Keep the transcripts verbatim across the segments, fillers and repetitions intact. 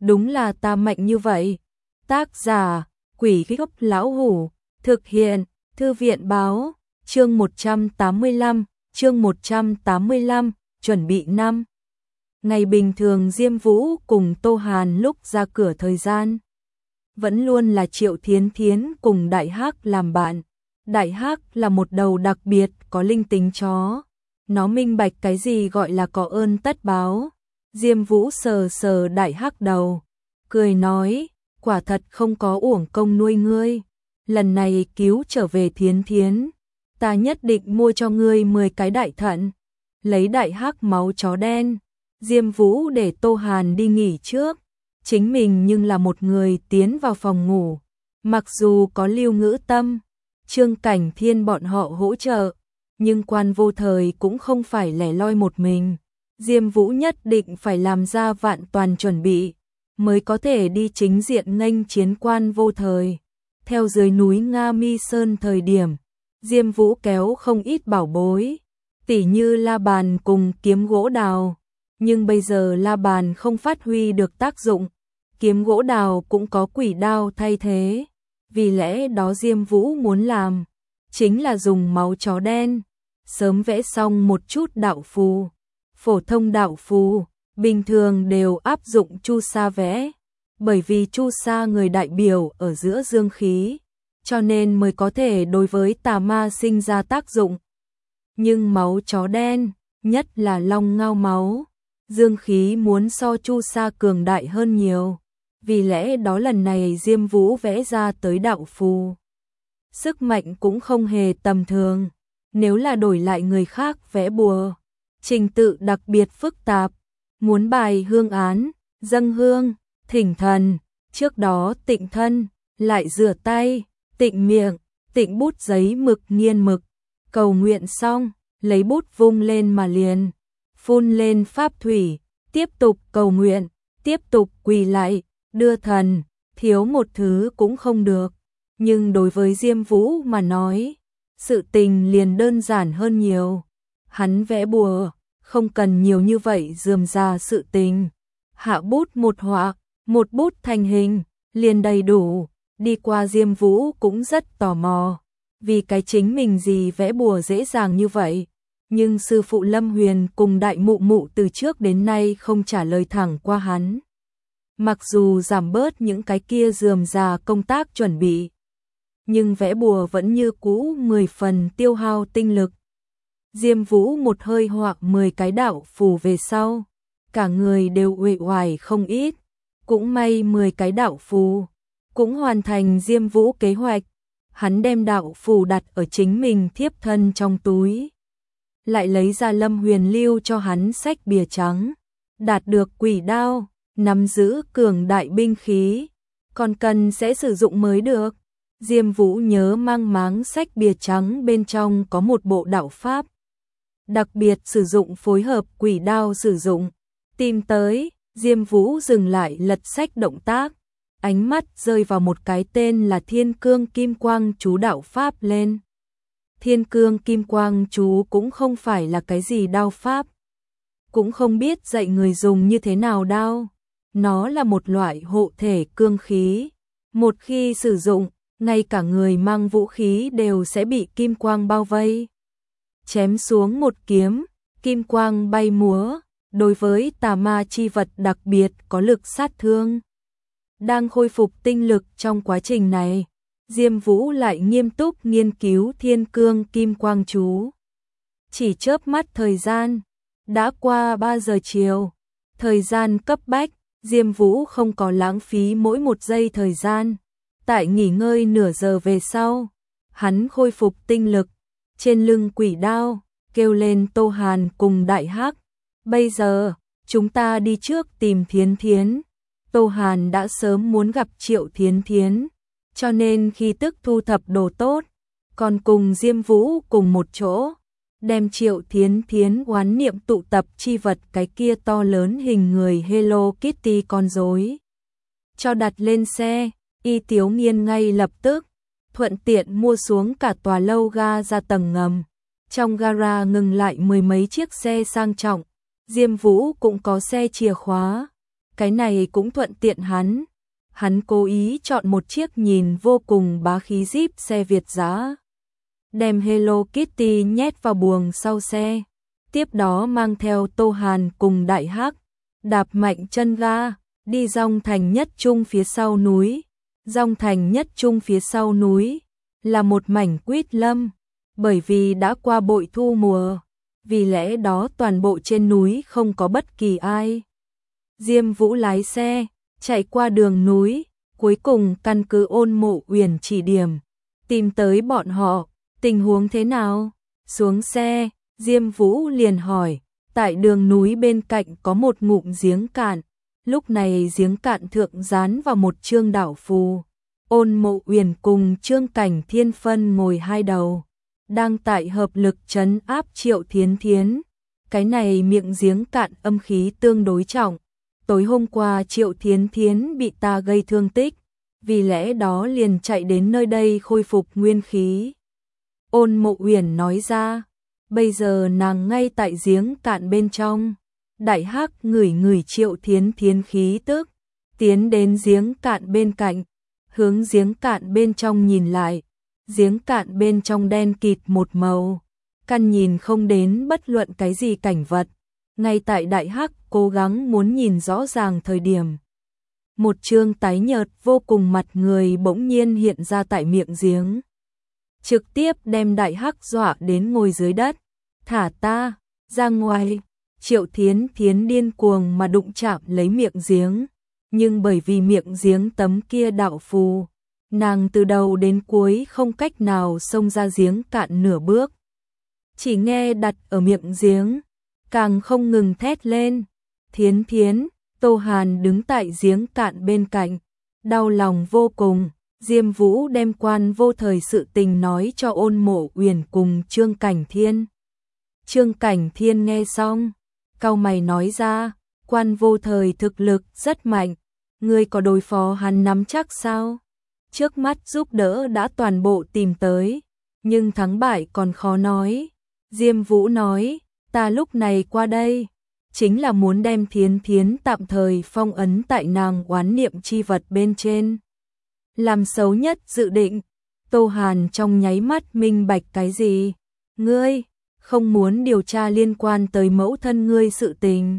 đúng là ta mạnh như vậy. Tác giả, Quỷ Gốc Lão Hủ, thực hiện, Thư viện Báo, chương một trăm tám mươi lăm, chương một trăm tám mươi lăm, chuẩn bị năm. Ngày bình thường Diêm Vũ cùng Tô Hàn lúc ra cửa thời gian, vẫn luôn là Triệu Thiến Thiến cùng Đại Hắc làm bạn. Đại Hắc là một đầu đặc biệt có linh tính chó. Nó minh bạch cái gì gọi là có ơn tất báo. Diêm Vũ sờ sờ Đại Hắc đầu, cười nói, quả thật không có uổng công nuôi ngươi. Lần này cứu trở về Thiến Thiến, ta nhất định mua cho ngươi mười cái đại thận. Lấy Đại Hắc máu chó đen, Diêm Vũ để Tô Hàn đi nghỉ trước. Chính mình nhưng là một người tiến vào phòng ngủ. Mặc dù có Lưu Ngữ Tâm, Trương Cảnh Thiên bọn họ hỗ trợ, nhưng Quan Vô Thời cũng không phải lẻ loi một mình. Diêm Vũ nhất định phải làm ra vạn toàn chuẩn bị, mới có thể đi chính diện nghênh chiến Quan Vô Thời. Theo dưới núi Nga Mi Sơn thời điểm, Diêm Vũ kéo không ít bảo bối, tỉ như la bàn cùng kiếm gỗ đào. Nhưng bây giờ la bàn không phát huy được tác dụng, kiếm gỗ đào cũng có quỷ đao thay thế. Vì lẽ đó Diêm Vũ muốn làm, chính là dùng máu chó đen, sớm vẽ xong một chút đạo phù. Phổ thông đạo phù, bình thường đều áp dụng chu sa vẽ, bởi vì chu sa người đại biểu ở giữa dương khí, cho nên mới có thể đối với tà ma sinh ra tác dụng. Nhưng máu chó đen, nhất là long ngao máu, dương khí muốn so chu sa cường đại hơn nhiều. Vì lẽ đó lần này Diêm Vũ vẽ ra tới đạo phù, sức mạnh cũng không hề tầm thường. Nếu là đổi lại người khác vẽ bùa, trình tự đặc biệt phức tạp, muốn bài hương án, dâng hương, thỉnh thần, trước đó tịnh thân, lại rửa tay, tịnh miệng, tịnh bút giấy mực nghiên mực, cầu nguyện xong, lấy bút vung lên mà liền, phun lên pháp thủy, tiếp tục cầu nguyện, tiếp tục quỳ lại, đưa thần, thiếu một thứ cũng không được. Nhưng đối với Diêm Vũ mà nói, sự tình liền đơn giản hơn nhiều. Hắn vẽ bùa, không cần nhiều như vậy rườm rà sự tình. Hạ bút một họa, một bút thành hình, liền đầy đủ. Đi qua Diêm Vũ cũng rất tò mò, vì cái chính mình gì vẽ bùa dễ dàng như vậy. Nhưng sư phụ Lâm Huyền cùng đại mụ mụ từ trước đến nay không trả lời thẳng qua hắn. Mặc dù giảm bớt những cái kia rườm rà công tác chuẩn bị, nhưng vẽ bùa vẫn như cũ mười phần tiêu hao tinh lực. Diêm Vũ một hơi hoặc mười cái đạo phù về sau, cả người đều uể oải không ít. Cũng may mười cái đạo phù cũng hoàn thành Diêm Vũ kế hoạch. Hắn đem đạo phù đặt ở chính mình thiếp thân trong túi, lại lấy ra Lâm Huyền lưu cho hắn sách bìa trắng, đạt được quỷ đao, nắm giữ cường đại binh khí, còn cần sẽ sử dụng mới được. Diêm Vũ nhớ mang máng sách bìa trắng bên trong có một bộ đạo pháp, đặc biệt sử dụng phối hợp quỷ đao sử dụng. Tìm tới, Diêm Vũ dừng lại lật sách động tác, ánh mắt rơi vào một cái tên là Thiên Cương Kim Quang chú đạo pháp lên. Thiên Cương Kim Quang chú cũng không phải là cái gì đao pháp, cũng không biết dạy người dùng như thế nào đao. Nó là một loại hộ thể cương khí, một khi sử dụng, ngay cả người mang vũ khí đều sẽ bị kim quang bao vây. Chém xuống một kiếm, kim quang bay múa, đối với tà ma chi vật đặc biệt có lực sát thương. Đang khôi phục tinh lực trong quá trình này, Diêm Vũ lại nghiêm túc nghiên cứu Thiên Cương Kim Quang chú. Chỉ chớp mắt thời gian, đã qua ba giờ chiều, thời gian cấp bách, Diêm Vũ không có lãng phí mỗi một giây thời gian. Tại nghỉ ngơi nửa giờ về sau, hắn khôi phục tinh lực, trên lưng quỷ đao, kêu lên Tô Hàn cùng Đại Hắc. Bây giờ, chúng ta đi trước tìm Thiến Thiến. Tô Hàn đã sớm muốn gặp Triệu Thiến Thiến, cho nên khi tức thu thập đồ tốt, còn cùng Diêm Vũ cùng một chỗ, đem Triệu Thiến Thiến oán niệm tụ tập chi vật cái kia to lớn hình người Hello Kitty con rối, cho đặt lên xe. Y Tiếu Nghiên ngay lập tức thuận tiện mua xuống cả tòa lâu ga ra tầng ngầm. Trong gara ngừng lại mười mấy chiếc xe sang trọng, Diêm Vũ cũng có xe chìa khóa. cái này cũng thuận tiện hắn. Hắn cố ý chọn một chiếc nhìn vô cùng bá khí Jeep xe Việt giá, đem Hello Kitty nhét vào buồng sau xe, tiếp đó mang theo Tô Hàn cùng Đại Hắc, đạp mạnh chân ga, đi dong thành nhất trung phía sau núi. Dong thành nhất trung phía sau núi là một mảnh quýt lâm, bởi vì đã qua bội thu mùa, vì lẽ đó toàn bộ trên núi không có bất kỳ ai. Diêm Vũ lái xe, chạy qua đường núi, cuối cùng căn cứ Ôn Mộ Uyển chỉ điểm, tìm tới bọn họ, tình huống thế nào? Xuống xe, Diêm Vũ liền hỏi, tại đường núi bên cạnh có một ngụm giếng cạn, lúc này giếng cạn thượng dán vào một chương đảo phù. Ôn Mộ Uyển cùng Trương Cảnh Thiên phân ngồi hai đầu, đang tại hợp lực trấn áp Triệu Thiến Thiến. Cái này miệng giếng cạn âm khí tương đối trọng. Tối hôm qua Triệu Thiến Thiến bị ta gây thương tích, vì lẽ đó liền chạy đến nơi đây khôi phục nguyên khí. Ôn Mộ Uyển nói ra, bây giờ nàng ngay tại giếng cạn bên trong. Đại Hắc ngửi ngửi Triệu Thiến Thiến khí tức, tiến đến giếng cạn bên cạnh, hướng giếng cạn bên trong nhìn lại. Giếng cạn bên trong đen kịt một màu, căn nhìn không đến bất luận cái gì cảnh vật. Ngay tại Đại Hắc cố gắng muốn nhìn rõ ràng thời điểm, một trương tái nhợt vô cùng mặt người bỗng nhiên hiện ra tại miệng giếng, trực tiếp đem Đại Hắc dọa đến ngồi dưới đất. Thả ta ra ngoài! Triệu Thiến Thiến điên cuồng mà đụng chạm lấy miệng giếng, nhưng bởi vì miệng giếng tấm kia đạo phù, nàng từ đầu đến cuối không cách nào xông ra giếng cạn nửa bước. Chỉ nghe đặt ở miệng giếng, càng không ngừng thét lên. Thiến Thiến, Tô Hàn đứng tại giếng cạn bên cạnh, đau lòng vô cùng. Diêm Vũ đem Quan Vô Thời sự tình nói cho Ôn Mộ Uyển cùng Trương Cảnh Thiên. Trương Cảnh Thiên nghe xong, cau mày nói ra, Quan Vô Thời thực lực rất mạnh, ngươi có đối phó hắn nắm chắc sao? Trước mắt giúp đỡ đã toàn bộ tìm tới, nhưng thắng bại còn khó nói. Diêm Vũ nói, ta lúc này qua đây, chính là muốn đem Thiến Thiến tạm thời phong ấn tại nàng oán niệm chi vật bên trên. Làm xấu nhất dự định. Tô Hàn trong nháy mắt minh bạch cái gì? Ngươi không muốn điều tra liên quan tới mẫu thân ngươi sự tình.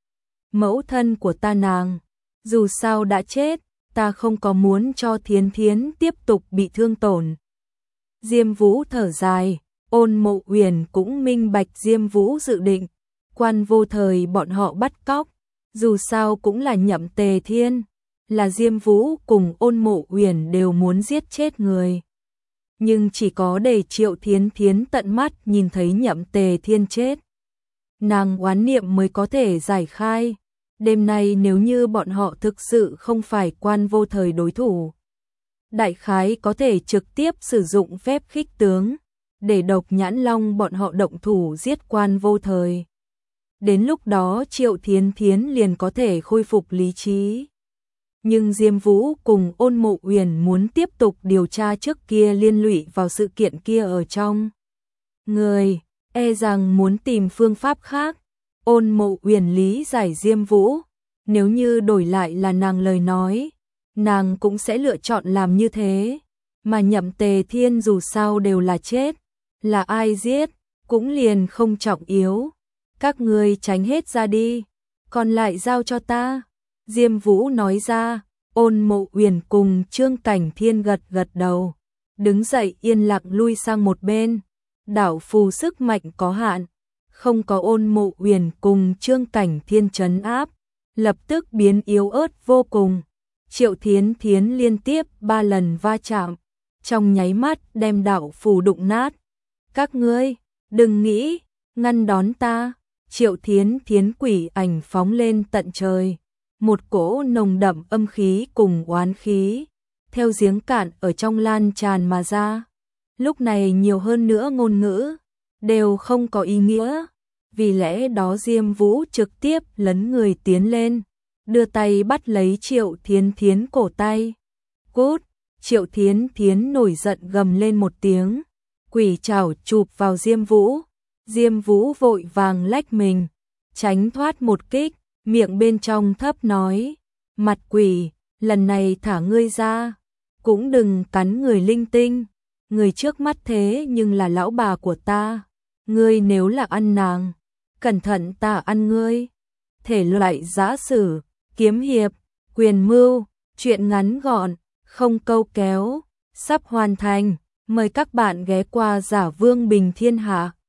Mẫu thân của ta nàng, dù sao đã chết, ta không có muốn cho Thiến Thiến tiếp tục bị thương tổn. Diêm Vũ thở dài, Ôn Mộ Uyển cũng minh bạch Diêm Vũ dự định. Quan Vô Thời bọn họ bắt cóc, dù sao cũng là Nhậm Tề Thiên, là Diêm Vũ cùng Ôn Mộ Uyển đều muốn giết chết người. Nhưng chỉ có để Triệu Thiến Thiến tận mắt nhìn thấy Nhậm Tề Thiên chết, nàng oán niệm mới có thể giải khai. Đêm nay nếu như bọn họ thực sự không phải Quan Vô Thời đối thủ, đại khái có thể trực tiếp sử dụng phép khích tướng, để Độc Nhãn Long bọn họ động thủ giết Quan Vô Thời. Đến lúc đó Triệu Thiến Thiến liền có thể khôi phục lý trí. Nhưng Diêm Vũ cùng Ôn Mộ Uyển muốn tiếp tục điều tra trước kia liên lụy vào sự kiện kia ở trong. Người, e rằng muốn tìm phương pháp khác. Ôn Mộ Uyển lý giải Diêm Vũ, nếu như đổi lại là nàng lời nói, nàng cũng sẽ lựa chọn làm như thế. Mà Nhậm Tề Thiên dù sao đều là chết, là ai giết, cũng liền không trọng yếu. Các ngươi tránh hết ra đi, còn lại giao cho ta. Diêm Vũ nói ra. Ôn Mộ Uyển cùng Trương Cảnh Thiên gật gật đầu, đứng dậy yên lặng lui sang một bên. Đảo phù sức mạnh có hạn, không có Ôn Mộ Uyển cùng Trương Cảnh Thiên trấn áp, lập tức biến yếu ớt vô cùng. Triệu Thiến Thiến liên tiếp ba lần va chạm, trong nháy mắt đem đảo phù đụng nát. Các ngươi, đừng nghĩ ngăn đón ta. Triệu Thiến Thiến quỷ ảnh phóng lên tận trời, một cỗ nồng đậm âm khí cùng oán khí theo giếng cạn ở trong lan tràn mà ra. Lúc này nhiều hơn nữa ngôn ngữ đều không có ý nghĩa, vì lẽ đó Diêm Vũ trực tiếp lấn người tiến lên, đưa tay bắt lấy Triệu Thiến Thiến cổ tay. Cút! Triệu Thiến Thiến nổi giận gầm lên một tiếng, quỷ trảo chụp vào Diêm Vũ. Diêm Vũ vội vàng lách mình, tránh thoát một kích, miệng bên trong thấp nói, mặt quỷ, lần này thả ngươi ra, cũng đừng cắn người linh tinh, người trước mắt thế nhưng là lão bà của ta, ngươi nếu là ăn nàng, cẩn thận ta ăn ngươi. Thể loại giã sử, kiếm hiệp, quyền mưu, truyện ngắn gọn, không câu kéo, sắp hoàn thành, mời các bạn ghé qua Giả Vương Bình Thiên Hạ.